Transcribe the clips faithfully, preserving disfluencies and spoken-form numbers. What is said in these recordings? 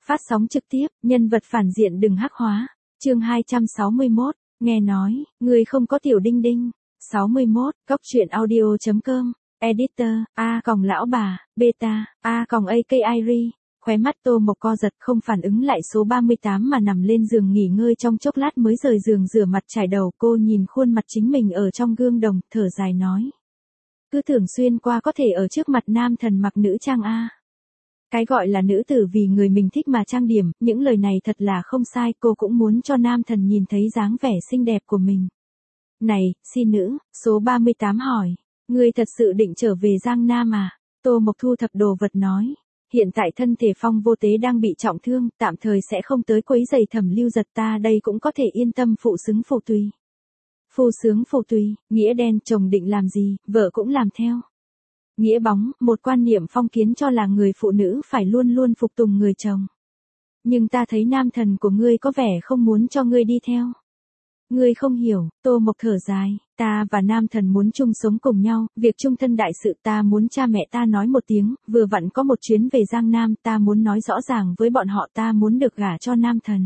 Phát sóng trực tiếp, nhân vật phản diện đừng hắc hóa. Chương hai trăm sáu mươi mốt, nghe nói, người không có tiểu đinh đinh. sáu mươi mốt, cóc truyện audio chấm com, editor, A còng lão bà, beta, A còng a ca i ri. Khóe mắt Tô Mộc co giật không phản ứng lại số ba mươi tám mà nằm lên giường nghỉ ngơi trong chốc lát mới rời giường rửa mặt trải đầu. Cô nhìn khuôn mặt chính mình ở trong gương đồng, thở dài nói. Cứ thường xuyên qua có thể ở trước mặt nam thần mặc nữ trang A. Cái gọi là nữ tử vì người mình thích mà trang điểm, những lời này thật là không sai, cô cũng muốn cho nam thần nhìn thấy dáng vẻ xinh đẹp của mình. Này, xin nữ, số ba mươi tám hỏi, ngươi thật sự định trở về Giang Nam à? Tô Mộc thu thập đồ vật nói, hiện tại thân thể Phong Vô Tế đang bị trọng thương, tạm thời sẽ không tới quấy rầy Thẩm Lưu Giật, ta đây cũng có thể yên tâm phụ xứng phụ tùy. Phu sướng phụ tùy, nghĩa đen, chồng định làm gì, vợ cũng làm theo. Nghĩa bóng, một quan niệm phong kiến cho là người phụ nữ phải luôn luôn phục tùng người chồng. Nhưng ta thấy nam thần của ngươi có vẻ không muốn cho ngươi đi theo. Ngươi không hiểu, Tô Mộc thở dài, ta và nam thần muốn chung sống cùng nhau, việc chung thân đại sự ta muốn cha mẹ ta nói một tiếng, vừa vặn có một chuyến về Giang Nam, ta muốn nói rõ ràng với bọn họ ta muốn được gả cho nam thần.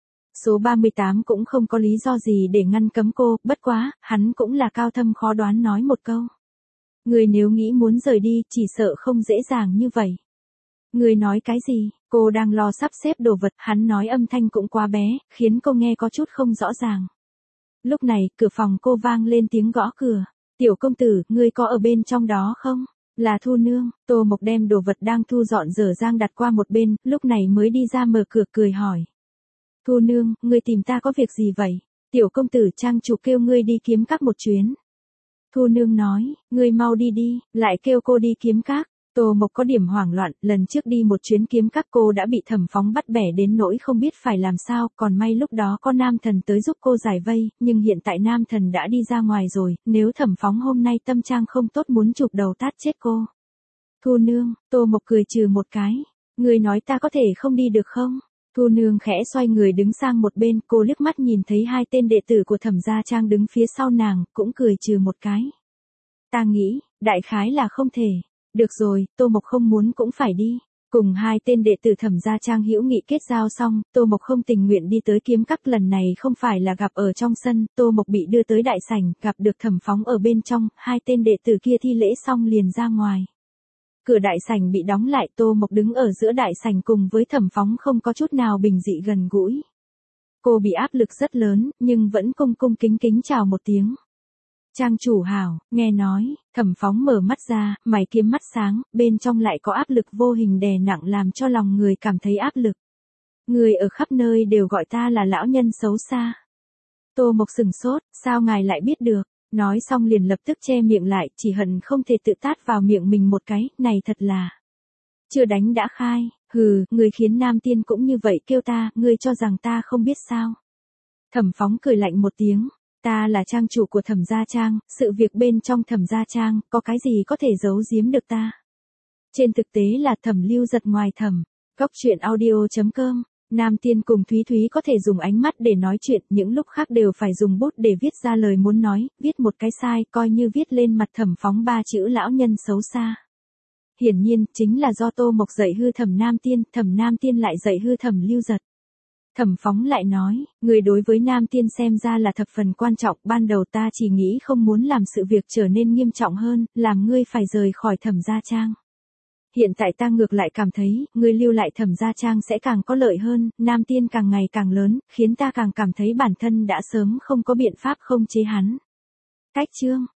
Số ba mươi tám cũng không có lý do gì để ngăn cấm cô, bất quá, hắn cũng là cao thâm khó đoán nói một câu. Người nếu nghĩ muốn rời đi, chỉ sợ không dễ dàng như vậy. Người nói cái gì? Cô đang lo sắp xếp đồ vật, hắn nói âm thanh cũng quá bé, khiến cô nghe có chút không rõ ràng. Lúc này, cửa phòng cô vang lên tiếng gõ cửa. Tiểu công tử, ngươi có ở bên trong đó không? Là Thu Nương. Tô Mộc đem đồ vật đang thu dọn dở dang đặt qua một bên, lúc này mới đi ra mở cửa cười hỏi. Thu Nương, ngươi tìm ta có việc gì vậy? Tiểu công tử trang chủ kêu ngươi đi kiếm các một chuyến. Thu Nương nói, ngươi mau đi đi, lại kêu cô đi kiếm các. Tô Mộc có điểm hoảng loạn, lần trước đi một chuyến kiếm các cô đã bị Thẩm Phóng bắt bẻ đến nỗi không biết phải làm sao, còn may lúc đó có nam thần tới giúp cô giải vây, nhưng hiện tại nam thần đã đi ra ngoài rồi, nếu Thẩm Phóng hôm nay tâm trạng không tốt muốn chụp đầu tát chết cô. Thu Nương, Tô Mộc cười trừ một cái, ngươi nói ta có thể không đi được không? Thu Nương khẽ xoay người đứng sang một bên, cô liếc mắt nhìn thấy hai tên đệ tử của Thẩm gia Trang đứng phía sau nàng, cũng cười trừ một cái. Ta nghĩ, đại khái là không thể. Được rồi, Tô Mộc không muốn cũng phải đi. Cùng hai tên đệ tử Thẩm gia Trang hữu nghị kết giao xong, Tô Mộc không tình nguyện đi tới kiếm các, lần này không phải là gặp ở trong sân, Tô Mộc bị đưa tới đại sảnh, gặp được Thẩm Phóng ở bên trong, hai tên đệ tử kia thi lễ xong liền ra ngoài. Cửa đại sảnh bị đóng lại, Tô Mộc đứng ở giữa đại sảnh cùng với Thẩm Phóng không có chút nào bình dị gần gũi. Cô bị áp lực rất lớn, nhưng vẫn cung cung kính kính chào một tiếng. Trang chủ hảo, nghe nói, Thẩm Phóng mở mắt ra, mày kiếm mắt sáng, bên trong lại có áp lực vô hình đè nặng làm cho lòng người cảm thấy áp lực. Người ở khắp nơi đều gọi ta là lão nhân xấu xa. Tô Mộc sừng sốt, sao ngài lại biết được? Nói xong liền lập tức che miệng lại, chỉ hận không thể tự tát vào miệng mình một cái, này thật là. Chưa đánh đã khai, hừ, người khiến nam tiên cũng như vậy kêu ta, ngươi cho rằng ta không biết sao. Thẩm Phóng cười lạnh một tiếng. Ta là trang chủ của Thẩm gia Trang, sự việc bên trong Thẩm gia Trang, có cái gì có thể giấu giếm được ta? Trên thực tế là Thẩm Lưu Giật ngoài thẩm. Cóc truyện audio chấm com, Nam Tiên cùng Thúy Thúy có thể dùng ánh mắt để nói chuyện, những lúc khác đều phải dùng bút để viết ra lời muốn nói, viết một cái sai, coi như viết lên mặt Thẩm Phóng ba chữ lão nhân xấu xa. Hiển nhiên, chính là do Tô Mộc dạy hư Thẩm Nam Tiên, Thẩm Nam Tiên lại dạy hư Thẩm Lưu Giật. Thẩm Phóng lại nói, người đối với nam tiên xem ra là thập phần quan trọng, ban đầu ta chỉ nghĩ không muốn làm sự việc trở nên nghiêm trọng hơn, làm ngươi phải rời khỏi Thẩm gia Trang. Hiện tại ta ngược lại cảm thấy, ngươi lưu lại Thẩm gia Trang sẽ càng có lợi hơn, nam tiên càng ngày càng lớn, khiến ta càng cảm thấy bản thân đã sớm không có biện pháp không chế hắn. Cách chương,